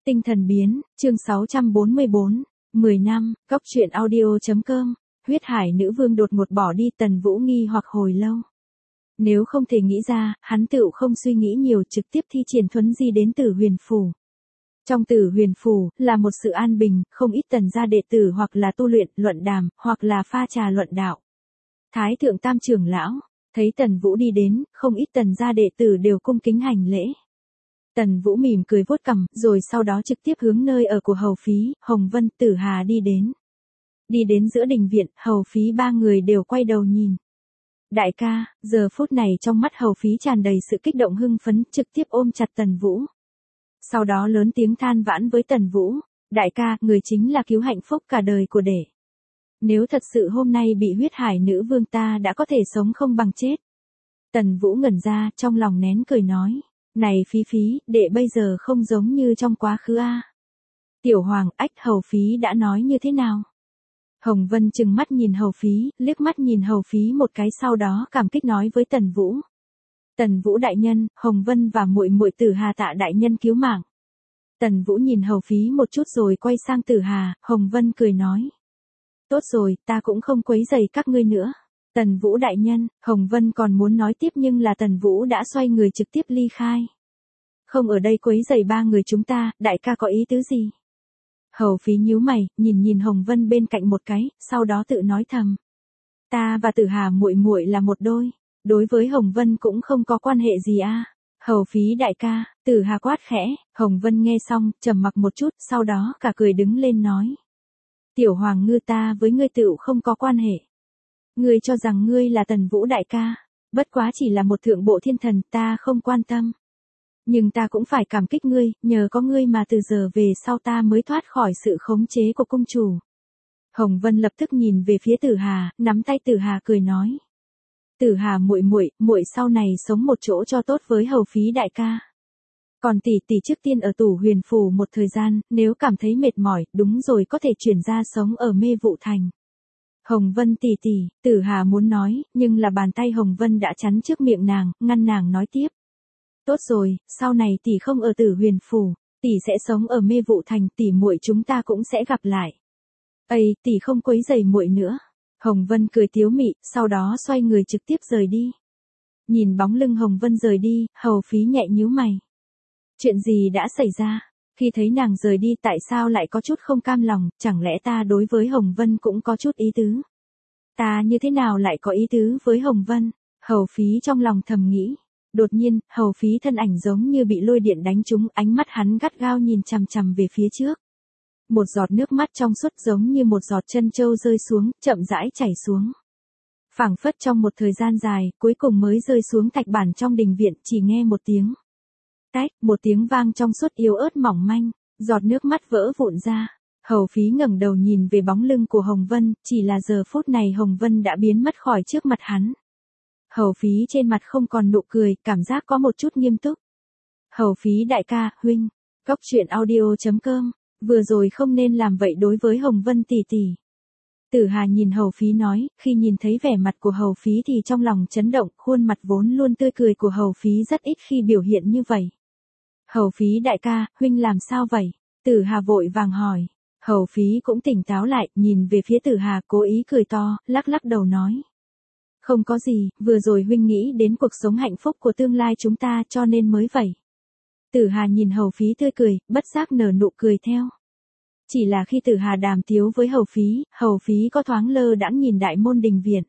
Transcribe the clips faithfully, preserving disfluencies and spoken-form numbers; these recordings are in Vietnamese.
Tinh thần biến, chương sáu trăm bốn mươi bốn, mười năm, Cóc truyện audio.com, huyết hải nữ vương đột ngột bỏ đi. Tần Vũ nghi hoặc hồi lâu. Nếu không thể nghĩ ra, hắn tựu không suy nghĩ nhiều, trực tiếp thi triển thuấn di đến Tử Huyền Phủ. Trong Tử Huyền Phủ, là một sự an bình, không ít tần gia đệ tử hoặc là tu luyện, luận đàm, hoặc là pha trà luận đạo. Thái thượng tam trưởng lão, thấy Tần Vũ đi đến, không ít tần gia đệ tử đều cung kính hành lễ. Tần Vũ mỉm cười vuốt cằm, rồi sau đó trực tiếp hướng nơi ở của Hầu Phí, Hồng Vân, Tử Hà đi đến. Đi đến giữa đình viện, Hầu Phí ba người đều quay đầu nhìn. Đại ca, giờ phút này trong mắt Hầu Phí tràn đầy sự kích động hưng phấn, trực tiếp ôm chặt Tần Vũ. Sau đó lớn tiếng than vãn với Tần Vũ, đại ca, người chính là cứu hạnh phúc cả đời của đệ. Nếu thật sự hôm nay bị huyết hải nữ vương ta đã có thể sống không bằng chết. Tần Vũ ngẩn ra, trong lòng nén cười nói. Này Phí Phí, đệ bây giờ không giống như trong quá khứ a. Tiểu Hoàng, ách, Hầu Phí đã nói như thế nào? Hồng Vân trừng mắt nhìn Hầu Phí, liếc mắt nhìn Hầu Phí một cái, sau đó cảm kích nói với Tần Vũ. Tần Vũ đại nhân, Hồng Vân và muội muội Tử Hà tạ đại nhân cứu mạng. Tần Vũ nhìn Hầu Phí một chút rồi quay sang Tử Hà, Hồng Vân cười nói. Tốt rồi, ta cũng không quấy rầy các ngươi nữa. Tần Vũ đại nhân, Hồng Vân còn muốn nói tiếp nhưng là Tần Vũ đã xoay người trực tiếp ly khai. Không ở đây quấy rầy ba người chúng ta, đại ca có ý tứ gì? Hầu Phí nhíu mày, nhìn nhìn Hồng Vân bên cạnh một cái, sau đó tự nói thầm. Ta và Tử Hà muội muội là một đôi, đối với Hồng Vân cũng không có quan hệ gì a. Hầu Phí đại ca, Tử Hà quát khẽ, Hồng Vân nghe xong, trầm mặc một chút, sau đó cả cười đứng lên nói. Tiểu Hoàng ngư, ta với ngươi tựu không có quan hệ. Ngươi cho rằng ngươi là Tần Vũ đại ca, bất quá chỉ là một thượng bộ thiên thần, ta không quan tâm. Nhưng ta cũng phải cảm kích ngươi, nhờ có ngươi mà từ giờ về sau ta mới thoát khỏi sự khống chế của cung chủ. Hồng Vân lập tức nhìn về phía Tử Hà, nắm tay Tử Hà cười nói. Tử Hà muội muội, muội sau này sống một chỗ cho tốt với Hầu Phí đại ca. Còn tỷ tỷ trước tiên ở Tử Huyền Phủ một thời gian, nếu cảm thấy mệt mỏi, đúng rồi có thể chuyển ra sống ở Mê Vụ Thành. Hồng Vân tỷ tỷ, Tử Hà muốn nói, nhưng là bàn tay Hồng Vân đã chắn trước miệng nàng, ngăn nàng nói tiếp. Tốt rồi, sau này tỷ không ở Tử Huyền Phủ, tỷ sẽ sống ở Mê Vụ Thành, tỷ muội chúng ta cũng sẽ gặp lại. Ây, tỷ không quấy rầy muội nữa. Hồng Vân cười tiếu mị, sau đó xoay người trực tiếp rời đi. Nhìn bóng lưng Hồng Vân rời đi, Hầu Phí nhẹ nhíu mày. Chuyện gì đã xảy ra? Khi thấy nàng rời đi tại sao lại có chút không cam lòng, chẳng lẽ ta đối với Hồng Vân cũng có chút ý tứ? Ta như thế nào lại có ý tứ với Hồng Vân? Hầu Phí trong lòng thầm nghĩ. Đột nhiên, Hầu Phí thân ảnh giống như bị lôi điện đánh trúng, ánh mắt hắn gắt gao nhìn chằm chằm về phía trước. Một giọt nước mắt trong suốt giống như một giọt chân châu rơi xuống, chậm rãi chảy xuống. Phảng phất trong một thời gian dài, cuối cùng mới rơi xuống thạch bản trong đình viện, chỉ nghe một tiếng. Tách, một tiếng vang trong suốt yếu ớt mỏng manh, giọt nước mắt vỡ vụn ra. Hầu Phí ngẩng đầu nhìn về bóng lưng của Hồng Vân, chỉ là giờ phút này Hồng Vân đã biến mất khỏi trước mặt hắn. Hầu Phí trên mặt không còn nụ cười, cảm giác có một chút nghiêm túc. Hầu Phí đại ca, huynh, Cóc truyện audio.com, vừa rồi không nên làm vậy đối với Hồng Vân tỷ tỷ. Tử Hà nhìn Hầu Phí nói, khi nhìn thấy vẻ mặt của Hầu Phí thì trong lòng chấn động, khuôn mặt vốn luôn tươi cười của Hầu Phí rất ít khi biểu hiện như vậy. Hầu Phí đại ca, huynh làm sao vậy? Tử Hà vội vàng hỏi. Hầu Phí cũng tỉnh táo lại, nhìn về phía Tử Hà cố ý cười to, lắc lắc đầu nói. Không có gì, vừa rồi huynh nghĩ đến cuộc sống hạnh phúc của tương lai chúng ta cho nên mới vậy. Tử Hà nhìn Hầu Phí tươi cười, bất giác nở nụ cười theo. Chỉ là khi Tử Hà đàm tiếu với Hầu Phí, Hầu Phí có thoáng lơ đãng nhìn đại môn đình viện.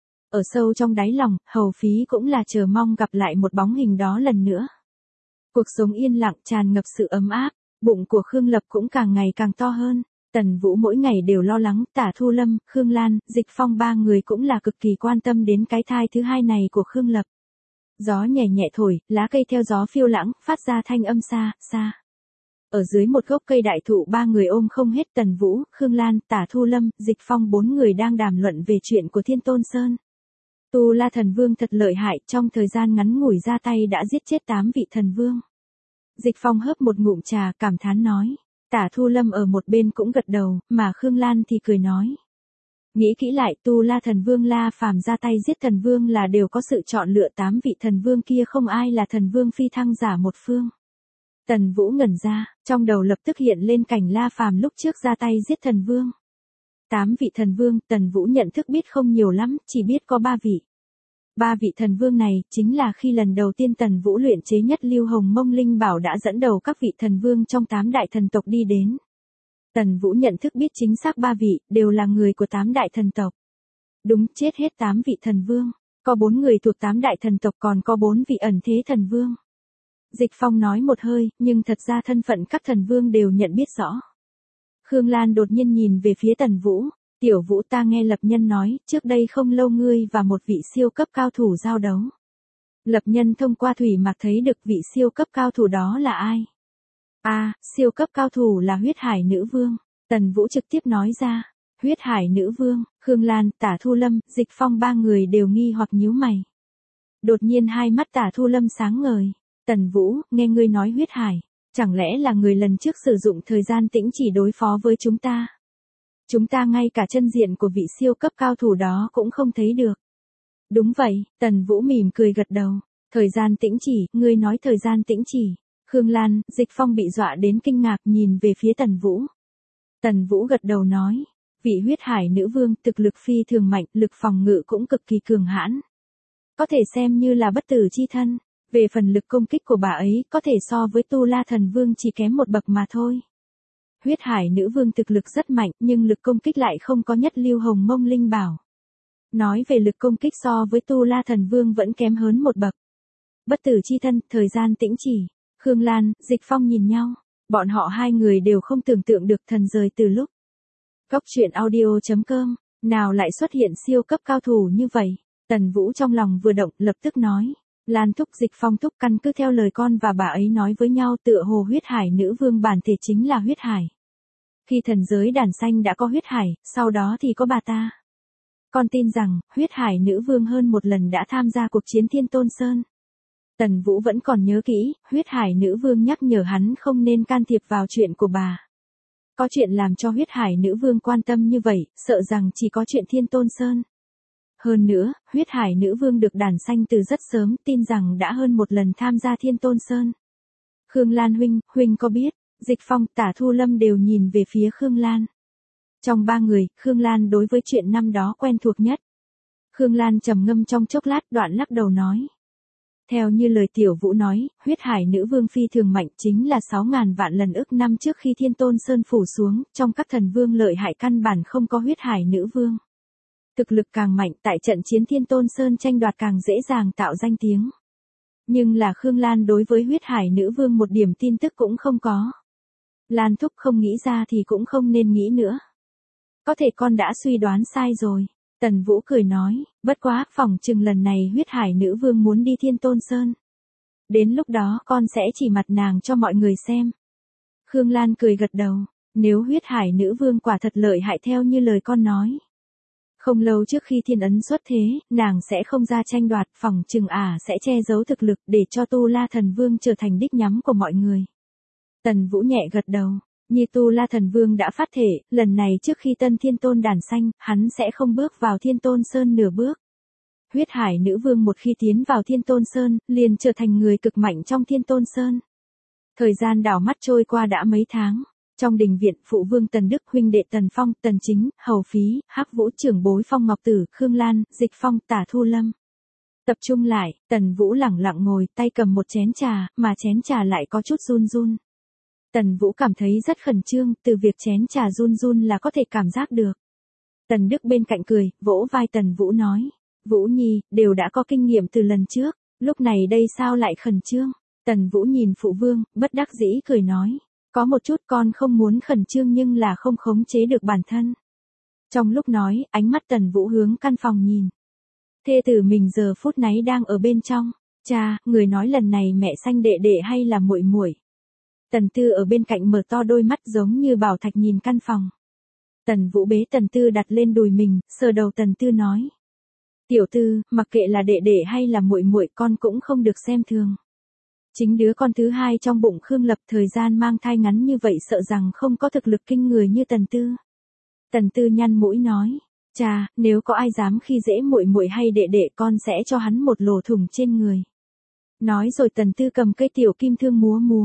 Ở sâu trong đáy lòng, Hầu Phí cũng là chờ mong gặp lại một bóng hình đó lần nữa. Cuộc sống yên lặng tràn ngập sự ấm áp, bụng của Khương Lập cũng càng ngày càng to hơn. Tần Vũ mỗi ngày đều lo lắng, Tả Thu Lâm, Khương Lan, Dịch Phong ba người cũng là cực kỳ quan tâm đến cái thai thứ hai này của Khương Lập. Gió nhẹ nhẹ thổi, lá cây theo gió phiêu lãng, phát ra thanh âm xa, xa. Ở dưới một gốc cây đại thụ ba người ôm không hết Tần Vũ, Khương Lan, Tả Thu Lâm, Dịch Phong bốn người đang đàm luận về chuyện của Thiên Tôn Sơn. Tu La Thần Vương thật lợi hại, trong thời gian ngắn ngủi ra tay đã giết chết tám vị thần vương. Dịch Phong hớp một ngụm trà, cảm thán nói. Tả Thu Lâm ở một bên cũng gật đầu, mà Khương Lan thì cười nói. Nghĩ kỹ lại, Tu La Thần Vương La Phàm ra tay giết thần vương là đều có sự chọn lựa, tám vị thần vương kia không ai là thần vương phi thăng giả một phương. Tần Vũ ngẩn ra, trong đầu lập tức hiện lên cảnh La Phàm lúc trước ra tay giết thần vương. Tám vị thần vương, Tần Vũ nhận thức biết không nhiều lắm, chỉ biết có ba vị. Ba vị thần vương này, chính là khi lần đầu tiên Tần Vũ luyện chế nhất Lưu Hồng Mông Linh Bảo đã dẫn đầu các vị thần vương trong tám đại thần tộc đi đến. Tần Vũ nhận thức biết chính xác ba vị, đều là người của tám đại thần tộc. Đúng, chết hết tám vị thần vương. Có bốn người thuộc tám đại thần tộc, còn có bốn vị ẩn thế thần vương. Dịch Phong nói một hơi, nhưng thật ra thân phận các thần vương đều nhận biết rõ. Khương Lan đột nhiên nhìn về phía Tần Vũ. Tiểu Vũ, ta nghe Lập Nhân nói, trước đây không lâu ngươi và một vị siêu cấp cao thủ giao đấu. Lập Nhân thông qua thủy mặc thấy được vị siêu cấp cao thủ đó là ai? À, siêu cấp cao thủ là Huyết Hải Nữ Vương. Tần Vũ trực tiếp nói ra. Huyết Hải Nữ Vương, Khương Lan, Tả Thu Lâm, Dịch Phong ba người đều nghi hoặc nhíu mày. Đột nhiên hai mắt Tả Thu Lâm sáng ngời. Tần Vũ, nghe ngươi nói Huyết Hải, chẳng lẽ là người lần trước sử dụng thời gian tĩnh chỉ đối phó với chúng ta? Chúng ta ngay cả chân diện của vị siêu cấp cao thủ đó cũng không thấy được. Đúng vậy, Tần Vũ mỉm cười gật đầu. Thời gian tĩnh chỉ, ngươi nói thời gian tĩnh chỉ. Khương Lan, Dịch Phong bị dọa đến kinh ngạc nhìn về phía Tần Vũ. Tần Vũ gật đầu nói. Vị Huyết Hải Nữ Vương thực lực phi thường mạnh, lực phòng ngự cũng cực kỳ cường hãn. Có thể xem như là bất tử chi thân. Về phần lực công kích của bà ấy có thể so với Tu La Thần Vương chỉ kém một bậc mà thôi. Huyết Hải Nữ Vương thực lực rất mạnh nhưng lực công kích lại không có nhất Lưu Hồng Mông Linh Bảo. Nói về lực công kích so với Tu La Thần Vương vẫn kém hơn một bậc. Bất tử chi thân, thời gian tĩnh chỉ. Khương Lan, Dịch Phong nhìn nhau. Bọn họ hai người đều không tưởng tượng được thần rời từ lúc. Cốc truyện audio chấm com, nào lại xuất hiện siêu cấp cao thủ như vậy. Tần Vũ trong lòng vừa động lập tức nói. Lan thúc, Dịch Phong thúc, căn cứ theo lời con và bà ấy nói với nhau, tựa hồ Huyết Hải Nữ Vương bản thể chính là Huyết Hải. Khi thần giới đàn xanh đã có Huyết Hải, sau đó thì có bà ta. Con tin rằng, Huyết Hải Nữ Vương hơn một lần đã tham gia cuộc chiến Thiên Tôn Sơn. Tần Vũ vẫn còn nhớ kỹ, Huyết Hải Nữ Vương nhắc nhở hắn không nên can thiệp vào chuyện của bà. Có chuyện làm cho Huyết Hải Nữ Vương quan tâm như vậy, sợ rằng chỉ có chuyện Thiên Tôn Sơn. Hơn nữa, Huyết Hải Nữ Vương được đàn xanh từ rất sớm, tin rằng đã hơn một lần tham gia Thiên Tôn Sơn. Khương Lan huynh, huynh có biết? Dịch Phong, Tả Thu Lâm đều nhìn về phía Khương Lan. Trong ba người, Khương Lan đối với chuyện năm đó quen thuộc nhất. Khương Lan trầm ngâm trong chốc lát, đoạn lắc đầu nói. Theo như lời Tiểu Vũ nói, Huyết Hải Nữ Vương phi thường mạnh, chính là sáu ngàn vạn lần ức năm trước khi Thiên Tôn Sơn phủ xuống, trong các thần vương lợi hại căn bản không có Huyết Hải Nữ Vương. Thực lực càng mạnh, tại trận chiến Thiên Tôn Sơn tranh đoạt càng dễ dàng tạo danh tiếng. Nhưng là Khương Lan đối với Huyết Hải Nữ Vương một điểm tin tức cũng không có. Lan thúc không nghĩ ra thì cũng không nên nghĩ nữa. Có thể con đã suy đoán sai rồi. Tần Vũ cười nói, bất quá, phỏng chừng lần này Huyết Hải Nữ Vương muốn đi Thiên Tôn Sơn. Đến lúc đó con sẽ chỉ mặt nàng cho mọi người xem. Khương Lan cười gật đầu, nếu Huyết Hải Nữ Vương quả thật lợi hại theo như lời con nói. Không lâu trước khi thiên ấn xuất thế, nàng sẽ không ra tranh đoạt, phỏng chừng ả sẽ che giấu thực lực để cho Tu La Thần Vương trở thành đích nhắm của mọi người. Tần Vũ nhẹ gật đầu, như Tu La Thần Vương đã phát thể, lần này trước khi Tân Thiên Tôn đàn xanh, hắn sẽ không bước vào Thiên Tôn Sơn nửa bước. Huyết Hải Nữ Vương một khi tiến vào Thiên Tôn Sơn, liền trở thành người cực mạnh trong Thiên Tôn Sơn. Thời gian đảo mắt trôi qua đã mấy tháng. Trong đình viện, phụ vương Tần Đức, huynh đệ Tần Phong, Tần Chính, Hầu Phí, Hắc Vũ, trưởng bối Phong Ngọc Tử, Khương Lan, Dịch Phong, Tả Thu Lâm. Tập trung lại, Tần Vũ lẳng lặng ngồi, tay cầm một chén trà, mà chén trà lại có chút run run. Tần Vũ cảm thấy rất khẩn trương, từ việc chén trà run run là có thể cảm giác được. Tần Đức bên cạnh cười, vỗ vai Tần Vũ nói, Vũ Nhi, đều đã có kinh nghiệm từ lần trước, lúc này đây sao lại khẩn trương? Tần Vũ nhìn phụ vương, bất đắc dĩ cười nói. Có một chút con không muốn khẩn trương nhưng là không khống chế được bản thân. Trong lúc nói, ánh mắt Tần Vũ hướng căn phòng nhìn. Thê tử mình giờ phút nãy đang ở bên trong. Cha, người nói lần này mẹ sanh đệ đệ hay là muội muội? Tần Tư ở bên cạnh mở to đôi mắt giống như bảo thạch nhìn căn phòng. Tần Vũ bế Tần Tư đặt lên đùi mình, sờ đầu Tần Tư nói. Tiểu Tư, mặc kệ là đệ đệ hay là muội muội con cũng không được xem thường. Chính đứa con thứ hai trong bụng Khương Lập thời gian mang thai ngắn như vậy sợ rằng không có thực lực kinh người như Tần Tư. Tần Tư nhăn mũi nói, cha, nếu có ai dám khi dễ muội muội hay đệ đệ con sẽ cho hắn một lỗ thủng trên người. Nói rồi Tần Tư cầm cây tiểu kim thương múa múa,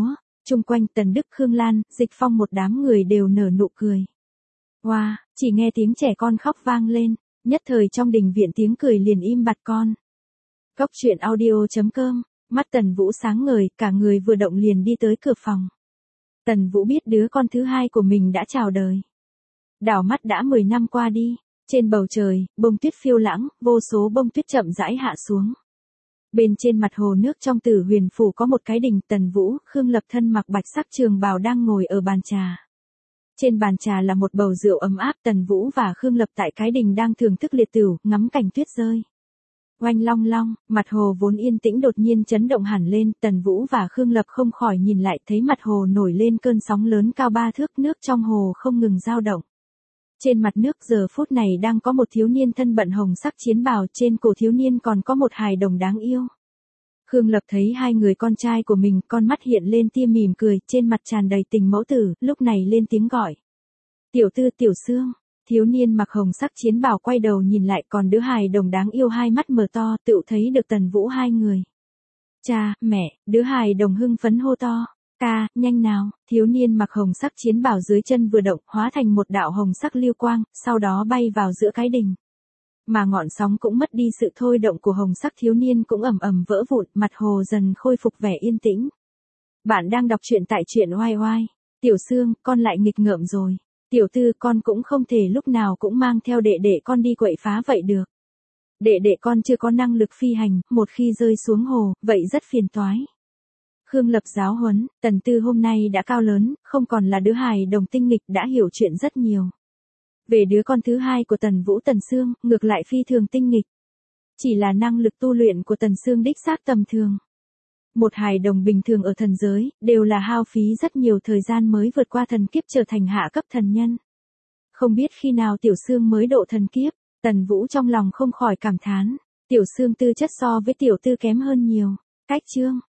Chung quanh Tần Đức, Khương Lan, Dịch Phong một đám người đều nở nụ cười. Wow, chỉ nghe tiếng trẻ con khóc vang lên, nhất thời trong đình viện tiếng cười liền im bặt con. Cốc truyện audio chấm com, mắt Tần Vũ sáng ngời, cả người vừa động liền đi tới cửa phòng. Tần Vũ biết đứa con thứ hai của mình đã chào đời. Đảo mắt đã mười năm qua đi, trên bầu trời, bông tuyết phiêu lãng, vô số bông tuyết chậm rãi hạ xuống. Bên trên mặt hồ nước trong Tử Huyền phủ có một cái đình, Tần Vũ, Khương Lập thân mặc bạch sắc trường bào đang ngồi ở bàn trà. Trên bàn trà là một bầu rượu ấm áp, Tần Vũ và Khương Lập tại cái đình đang thưởng thức liệt tửu, ngắm cảnh tuyết rơi. Oanh long long, mặt hồ vốn yên tĩnh đột nhiên chấn động hẳn lên, Tần Vũ và Khương Lập không khỏi nhìn lại thấy mặt hồ nổi lên cơn sóng lớn cao ba thước, nước trong hồ không ngừng dao động. Trên mặt nước giờ phút này đang có một thiếu niên thân bận hồng sắc chiến bào, trên cổ thiếu niên còn có một hài đồng đáng yêu. Khương Lập thấy hai người con trai của mình, con mắt hiện lên tia mỉm cười, trên mặt tràn đầy tình mẫu tử, lúc này lên tiếng gọi. Tiểu Tư, Tiểu Sương. Thiếu niên mặc hồng sắc chiến bào quay đầu nhìn lại, còn đứa hài đồng đáng yêu hai mắt mở to, tựu thấy được Tần Vũ hai người. Cha, mẹ, đứa hài đồng hưng phấn hô to. Ca, nhanh nào, thiếu niên mặc hồng sắc chiến bào dưới chân vừa động, hóa thành một đạo hồng sắc lưu quang, sau đó bay vào giữa cái đình. Mà ngọn sóng cũng mất đi sự thôi động của hồng sắc, thiếu niên cũng ầm ầm vỡ vụn, mặt hồ dần khôi phục vẻ yên tĩnh. Bạn đang đọc truyện tại truyện oai oai. Tiểu Sương, con lại nghịch ngợm rồi. Tiểu Tư, con cũng không thể lúc nào cũng mang theo đệ đệ con đi quậy phá vậy được. Đệ đệ con chưa có năng lực phi hành, một khi rơi xuống hồ, vậy rất phiền toái. Khương Lập giáo huấn, Tần Tư hôm nay đã cao lớn, không còn là đứa hài đồng tinh nghịch, đã hiểu chuyện rất nhiều. Về đứa con thứ hai của Tần Vũ, Tần Sương, ngược lại phi thường tinh nghịch. Chỉ là năng lực tu luyện của Tần Sương đích xác tầm thường. Một hài đồng bình thường ở thần giới, đều là hao phí rất nhiều thời gian mới vượt qua thần kiếp trở thành hạ cấp thần nhân. Không biết khi nào Tiểu Sương mới độ thần kiếp, Tần Vũ trong lòng không khỏi cảm thán. Tiểu Sương tư chất so với Tiểu Tư kém hơn nhiều. Cách chương.